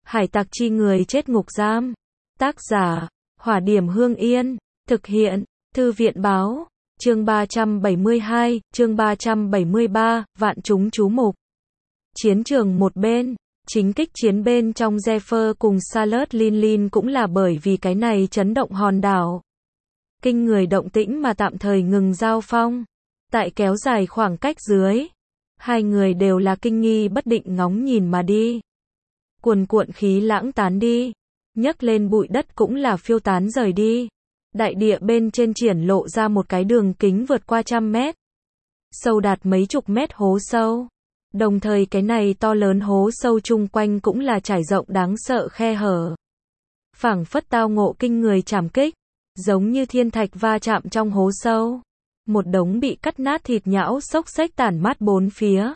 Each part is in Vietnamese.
Hải tặc chi người chết ngục giam. Tác giả, Hỏa Điểm Hương Yên. Thực hiện, Thư viện Báo. Chương 372, chương 373, vạn chúng chú mục. Chiến trường một bên, chính kích chiến bên trong Zephyr cùng Charlotte Lin cũng là bởi vì cái này chấn động hòn đảo. Kinh người động tĩnh mà tạm thời ngừng giao phong. Tại kéo dài khoảng cách dưới, hai người đều là kinh nghi bất định ngóng nhìn mà đi. Cuồn cuộn khí lãng tán đi, nhấc lên bụi đất cũng là phiêu tán rời đi. Đại địa bên trên triển lộ ra một cái đường kính vượt qua 100 mét, sâu đạt mấy chục mét hố sâu. Đồng thời cái này to lớn hố sâu chung quanh cũng là trải rộng đáng sợ khe hở. Phảng phất tao ngộ kinh người trảm kích, giống như thiên thạch va chạm trong hố sâu. Một đống bị cắt nát thịt nhão xốc xếch tản mát bốn phía.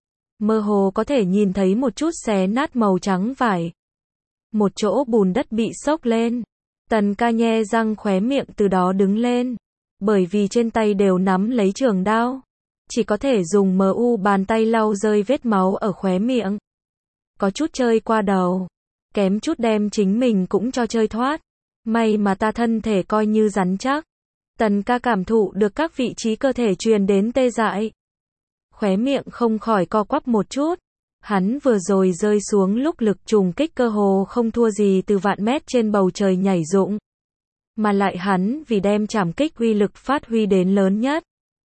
Mơ hồ có thể nhìn thấy một chút xé nát màu trắng vải. Một chỗ bùn đất bị xốc lên. Tần ca nhe răng khóe miệng từ đó đứng lên. Bởi vì trên tay đều nắm lấy trường đao. Chỉ có thể dùng bàn tay lau rơi vết máu ở khóe miệng. Có chút chơi qua đầu. Kém chút đem chính mình cũng cho chơi thoát. May mà ta thân thể coi như rắn chắc. Tần ca cảm thụ được các vị trí cơ thể truyền đến tê dại. Khóe miệng không khỏi co quắp một chút. Hắn vừa rồi rơi xuống lúc lực trùng kích cơ hồ không thua gì từ vạn mét trên bầu trời nhảy rụng. Mà lại hắn vì đem trảm kích uy lực phát huy đến lớn nhất.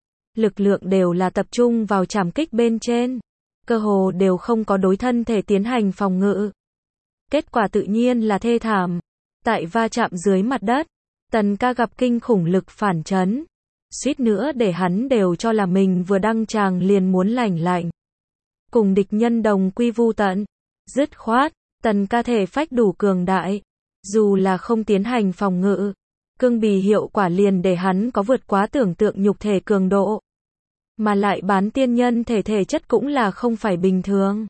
Lực lượng đều là tập trung vào trảm kích bên trên. Cơ hồ đều không có đối thân thể tiến hành phòng ngự. Kết quả tự nhiên là thê thảm. Tại va chạm dưới mặt đất, Tần ca gặp kinh khủng lực phản chấn. Suýt nữa để hắn đều cho là mình vừa đăng tràng liền muốn lành lạnh. Cùng địch nhân đồng quy vu tận. Dứt khoát, Tần ca thể phách đủ cường đại. Dù là không tiến hành phòng ngự, cương bì hiệu quả liền để hắn có vượt quá tưởng tượng nhục thể cường độ. Mà lại bán tiên nhân thể chất cũng là không phải bình thường.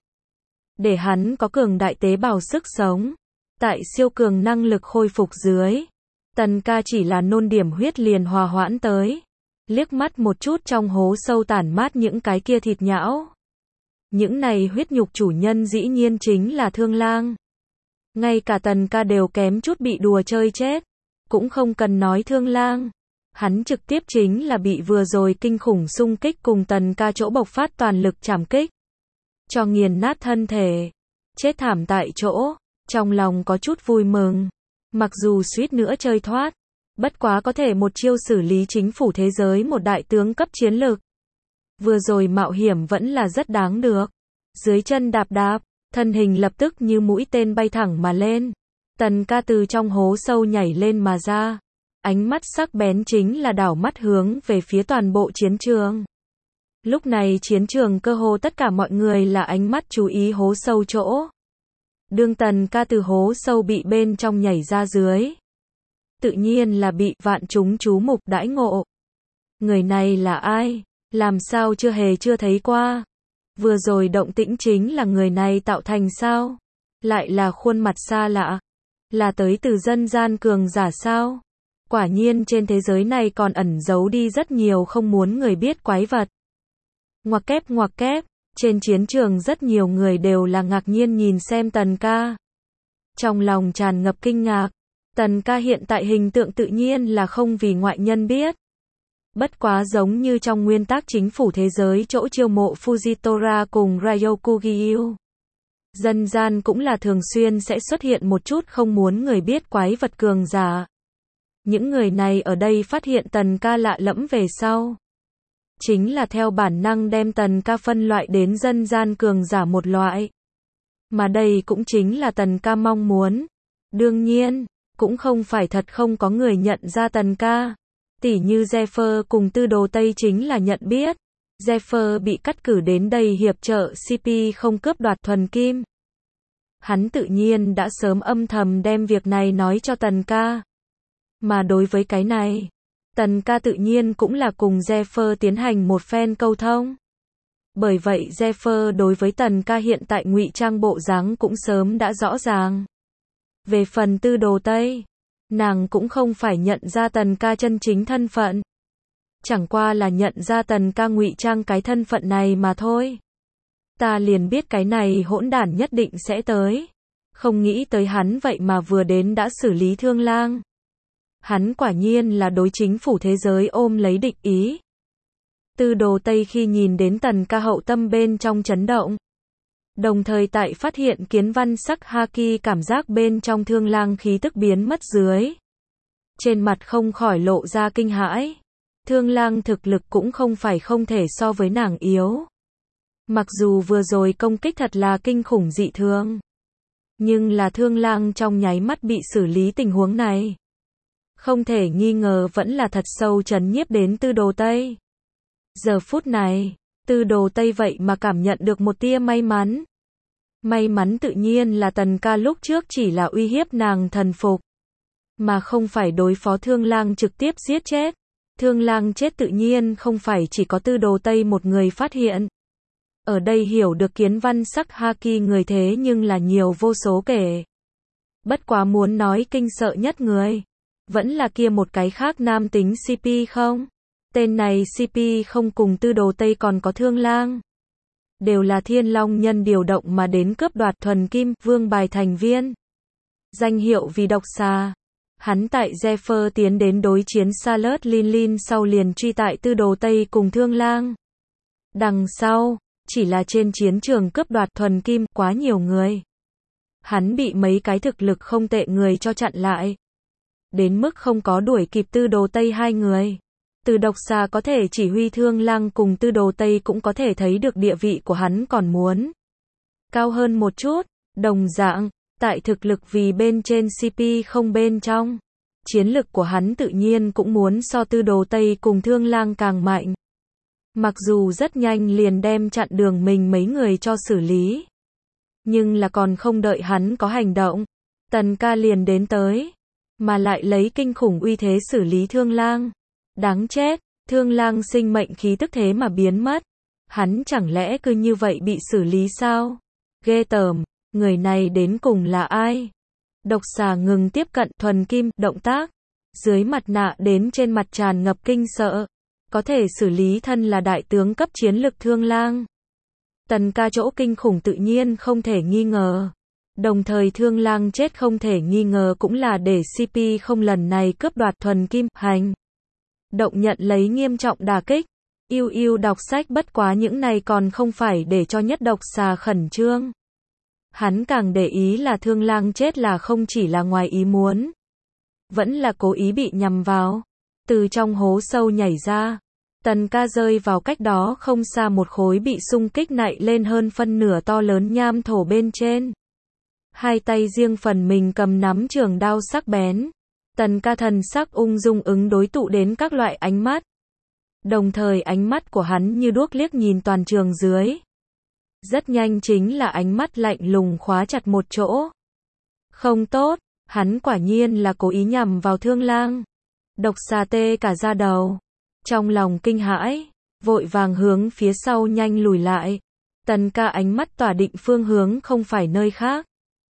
Để hắn có cường đại tế bào sức sống. Tại siêu cường năng lực khôi phục dưới, Tần ca chỉ là nôn điểm huyết liền hòa hoãn tới. Liếc mắt một chút trong hố sâu tản mát những cái kia thịt nhão. Những này huyết nhục chủ nhân dĩ nhiên chính là Thương Lang. Ngay cả Tần ca đều kém chút bị đùa chơi chết. Cũng không cần nói Thương Lang. Hắn trực tiếp chính là bị vừa rồi kinh khủng xung kích cùng Tần ca chỗ bộc phát toàn lực trảm kích. Cho nghiền nát thân thể. Chết thảm tại chỗ. Trong lòng có chút vui mừng. Mặc dù suýt nữa chơi thoát. Bất quá có thể một chiêu xử lý chính phủ thế giới một đại tướng cấp chiến lược. Vừa rồi mạo hiểm vẫn là rất đáng được. Dưới chân đạp đạp, thân hình lập tức như mũi tên bay thẳng mà lên. Tần ca từ trong hố sâu nhảy lên mà ra. Ánh mắt sắc bén chính là đảo mắt hướng về phía toàn bộ chiến trường. Lúc này chiến trường cơ hồ tất cả mọi người là ánh mắt chú ý hố sâu chỗ. Đương Tần ca từ hố sâu bị bên trong nhảy ra dưới. Tự nhiên là bị vạn chúng chú mục đãi ngộ. Người này là ai? Làm sao chưa thấy qua? Vừa rồi động tĩnh chính là người này tạo thành sao? Lại là khuôn mặt xa lạ. Là tới từ dân gian cường giả sao? Quả nhiên trên thế giới này còn ẩn giấu đi rất nhiều không muốn người biết quái vật. Ngoặc kép, trên chiến trường rất nhiều người đều là ngạc nhiên nhìn xem Tần ca. Trong lòng tràn ngập kinh ngạc. Tần ca hiện tại hình tượng tự nhiên là không vì ngoại nhân biết. Bất quá giống như trong nguyên tắc chính phủ thế giới chỗ chiêu mộ Fujitora cùng Ryokugyu. Dân gian cũng là thường xuyên sẽ xuất hiện một chút không muốn người biết quái vật cường giả. Những người này ở đây phát hiện Tần ca lạ lẫm về sau. Chính là theo bản năng đem Tần ca phân loại đến dân gian cường giả một loại. Mà đây cũng chính là Tần ca mong muốn. Đương nhiên, cũng không phải thật không có người nhận ra Tần ca. Tỉ như Zephyr cùng Tư Đồ Tây chính là nhận biết. Zephyr bị cắt cử đến đây hiệp trợ CP không cướp đoạt thuần kim. Hắn tự nhiên đã sớm âm thầm đem việc này nói cho Tần ca. Mà đối với cái này, Tần ca tự nhiên cũng là cùng Zephyr tiến hành một phen câu thông. Bởi vậy Zephyr đối với Tần ca hiện tại ngụy trang bộ dáng cũng sớm đã rõ ràng. Về phần Tư Đồ Tây, nàng cũng không phải nhận ra Tần ca chân chính thân phận. Chẳng qua là nhận ra Tần ca ngụy trang cái thân phận này mà thôi. Ta liền biết cái này hỗn đản nhất định sẽ tới. Không nghĩ tới hắn vậy mà vừa đến đã xử lý Thương Lang. Hắn quả nhiên là đối chính phủ thế giới ôm lấy địch ý. Tư Đồ Tây khi nhìn đến Tần Ca hậu tâm bên trong chấn động. Đồng thời tại phát hiện kiến văn sắc haki cảm giác bên trong Thương Lang khí tức biến mất dưới. Trên mặt không khỏi lộ ra kinh hãi. Thương Lang thực lực cũng không phải không thể so với nàng yếu. Mặc dù vừa rồi công kích thật là kinh khủng dị thường. Nhưng là Thương Lang trong nháy mắt bị xử lý tình huống này. Không thể nghi ngờ vẫn là thật sâu chấn nhiếp đến Tư Đồ Tây. Giờ phút này, Tư Đồ Tây vậy mà cảm nhận được một tia may mắn. May mắn tự nhiên là Tần Ca lúc trước chỉ là uy hiếp nàng thần phục. Mà không phải đối phó Thương Lang trực tiếp giết chết. Thương Lang chết tự nhiên không phải chỉ có Tư Đồ Tây một người phát hiện. Ở đây hiểu được kiến văn sắc haki người thế nhưng là nhiều vô số kể. Bất quá muốn nói kinh sợ nhất người. Vẫn là kia một cái khác nam tính CP không? Tên này CP không cùng Tư Đồ Tây còn có Thương Lang. Đều là Thiên Long nhân điều động mà đến cướp đoạt thuần kim vương bài thành viên. Danh hiệu vì độc xà. Hắn tại Zephyr tiến đến đối chiến Charlotte Lin sau liền truy tại Tư Đồ Tây cùng Thương Lang. Đằng sau, chỉ là trên chiến trường cướp đoạt thuần kim quá nhiều người. Hắn bị mấy cái thực lực không tệ người cho chặn lại. Đến mức không có đuổi kịp Tư Đồ Tây hai người. Từ độc xà có thể chỉ huy Thương Lang cùng Tư Đồ Tây cũng có thể thấy được địa vị của hắn còn muốn cao hơn một chút. Đồng dạng, tại thực lực vì bên trên CP không bên trong. Chiến lực của hắn tự nhiên cũng muốn so Tư Đồ Tây cùng Thương Lang càng mạnh. Mặc dù rất nhanh liền đem chặn đường mình mấy người cho xử lý. Nhưng là còn không đợi hắn có hành động. Tần Ca liền đến tới. Mà lại lấy kinh khủng uy thế xử lý Thương Lang. Đáng chết, Thương Lang sinh mệnh khí tức thế mà biến mất. Hắn chẳng lẽ cứ như vậy bị xử lý sao? Ghê tởm, người này đến cùng là ai? Độc xà ngừng tiếp cận thuần kim, động tác. Dưới mặt nạ đến trên mặt tràn ngập kinh sợ. Có thể xử lý thân là đại tướng cấp chiến lực Thương Lang. Tần Ca chỗ kinh khủng tự nhiên không thể nghi ngờ. Đồng thời Thương Lang chết không thể nghi ngờ cũng là để CP không lần này cướp đoạt thuần kim, hành động nhận lấy nghiêm trọng đả kích. Yêu đọc sách bất quá những này còn không phải để cho nhất độc xà khẩn trương. Hắn càng để ý là Thương Lang chết là không chỉ là ngoài ý muốn. Vẫn là cố ý bị nhằm vào. Từ trong hố sâu nhảy ra. Tần Ca rơi vào cách đó không xa một khối bị xung kích nạy lên hơn phân nửa to lớn nham thổ bên trên. Hai tay riêng phần mình cầm nắm trường đao sắc bén. Tần Ca thần sắc ung dung ứng đối tụ đến các loại ánh mắt. Đồng thời ánh mắt của hắn như đuốc liếc nhìn toàn trường dưới. Rất nhanh chính là ánh mắt lạnh lùng khóa chặt một chỗ. Không tốt, hắn quả nhiên là cố ý nhằm vào Thương Lang. Độc xà tê cả da đầu. Trong lòng kinh hãi, vội vàng hướng phía sau nhanh lùi lại. Tần Ca ánh mắt tỏa định phương hướng không phải nơi khác.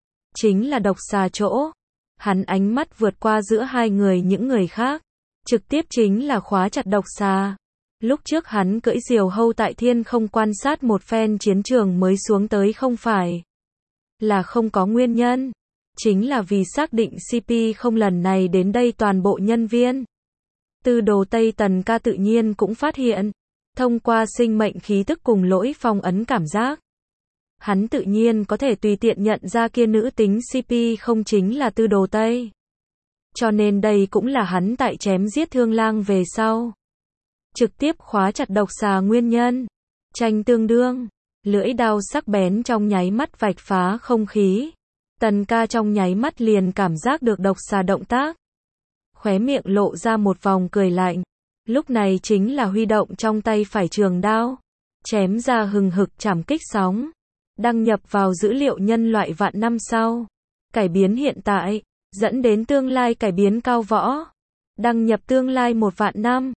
Chính là độc xà chỗ. Hắn ánh mắt vượt qua giữa hai người những người khác. Trực tiếp chính là khóa chặt độc xà. Lúc trước hắn cưỡi diều hâu tại thiên không quan sát một phen chiến trường mới xuống tới không phải là không có nguyên nhân. Chính là vì xác định CP không lần này đến đây toàn bộ nhân viên. Tư Đồ Tây Tần Ca tự nhiên cũng phát hiện. Thông qua sinh mệnh khí tức cùng lỗi phong ấn cảm giác. Hắn tự nhiên có thể tùy tiện nhận ra kia nữ tính CP không chính là Tư Đồ Tây. Cho nên đây cũng là hắn tại chém giết Thương Lang về sau. Trực tiếp khóa chặt độc xà nguyên nhân. Tranh tương đương. Lưỡi đao sắc bén trong nháy mắt vạch phá không khí. Tần Ca trong nháy mắt liền cảm giác được độc xà động tác. Khóe miệng lộ ra một vòng cười lạnh. Lúc này chính là huy động trong tay phải trường đao. Chém ra hừng hực trảm kích sóng. Đăng nhập vào dữ liệu nhân loại vạn năm sau. Cải biến hiện tại. Dẫn đến tương lai cải biến cao võ. Đăng nhập tương lai 1 vạn năm.